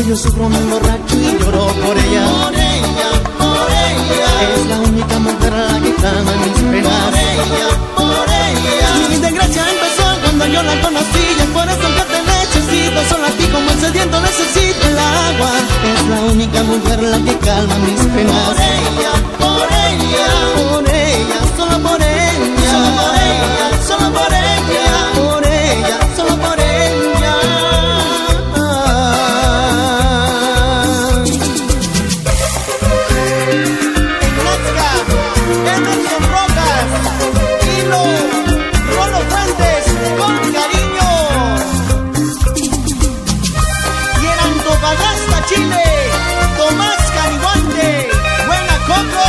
que yo sufro, me emborracho y lloro por ella. Por ella, por ella. Es la única mujer a la que calma mis penas. Por ella, por ella. Mi desgracia empezó cuando yo la conocí, y es por eso que te necesito, solo a ti como el sediento necesito el agua. Es la única mujer la que calma mis penas. Por ella, por ella, por ella, solo por ella, solo por ella, solo por ella, por ella, solo por ella. Emerson Rojas, Hilo, Rolo Fuentes, con cariño. Y en Antofagasta, Chile, Tomás Caniguante, Buena Coco.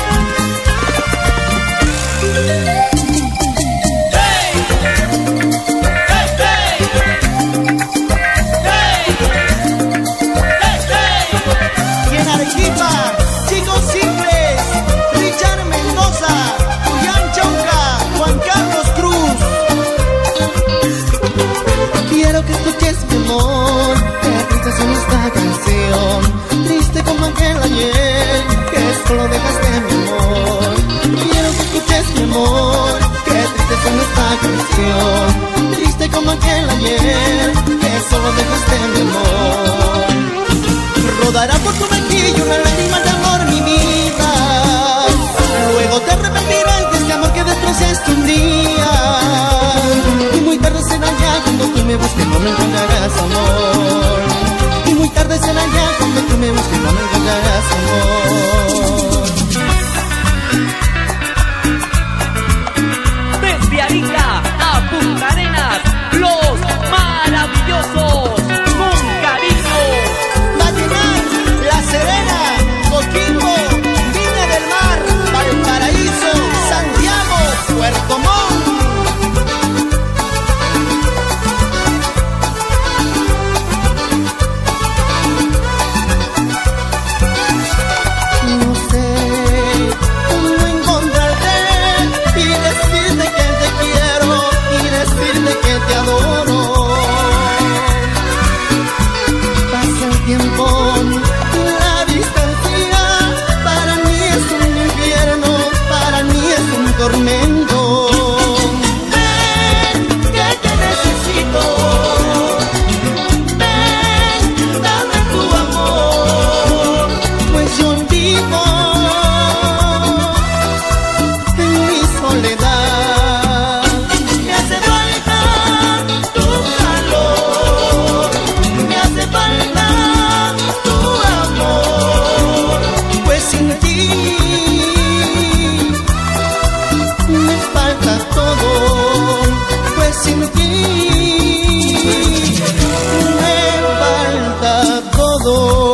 Hey, hey, hey, hey, hey, hey. Y en Arequipa, Chicos Simples, Richard Mendoza, Julián Chauca, Juan Carlos Cruz. Quiero que escuches mi amor, que triste son esta canción, triste como aquel ayer, que solo dejaste mi amor. Quiero que escuches mi amor, que triste son esta canción, triste como aquel ayer, que solo dejaste mi amor. Rodará por tu mejilla una lágrima de amor, mi vida. Luego te arrepentirás de este amor que destrozaste un día. Y muy tarde será ya cuando tú me busques, no me encontrarás amor. Y muy tarde será ya cuando tú me busques, no me encontrarás amor. Desde Arica a Punta Arenas, los maravillosos, con cariño. Vallenar, La Serena, Coquimbo, Viña del Mar, Valparaíso, Santiago, Puerto Montt. No sé cómo encontrarte y decirte que te quiero y decirte que te adoro. Pasa el tiempo, la distancia para mí es un infierno, para mí es un tormento. Ven, que te necesito. Ven, dame tu amor, pues yo vivo en mi soledad. Me hace falta tu calor, me hace falta tu amor, pues sin ti me falta todo, pues sin ti me falta todo.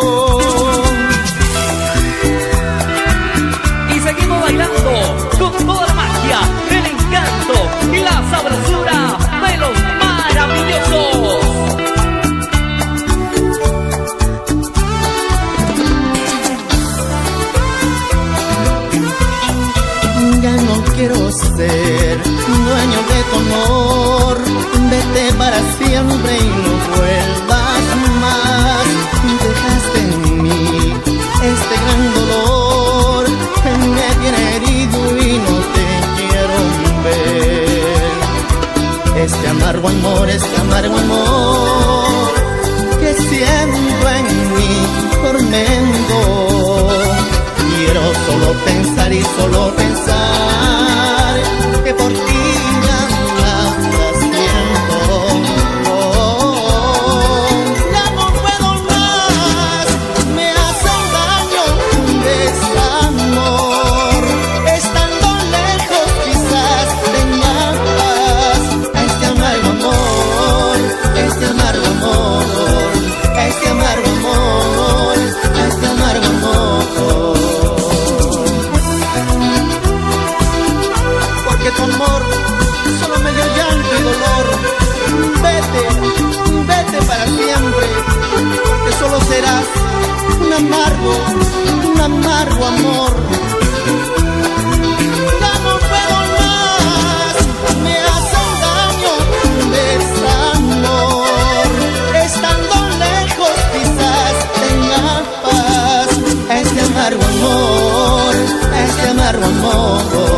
Y seguimos bailando con toda la magia, el encanto y la sabrosura de los maravillosos. Ya no quiero ser dueño de tu amor, vete para siempre y no vuelvas más. Dejaste en mí este gran dolor que me tiene herido y no te quiero ver. Este amargo amor que siento en mi tormento. Quiero solo pensar y solo pensar que por ti ya nada siento. Ya no puedo más, me hacen daño un desamor. Estando lejos quizás tenga paz, a este amargo amor que siento en mi tormento. Quiero solo pensar y solo pensar que por ti ya nada siento. Ya no puedo más, me hacen daño un desamor. Estando lejos quizás tenga paz, a este amargo amor que siento en mi tormento. Porque tu amor solo me dio llanto y dolor. Vete, vete para siempre, porque solo serás un amargo amor. Ya no puedo más, me hacen daño un desamor. Estando lejos quizás amor.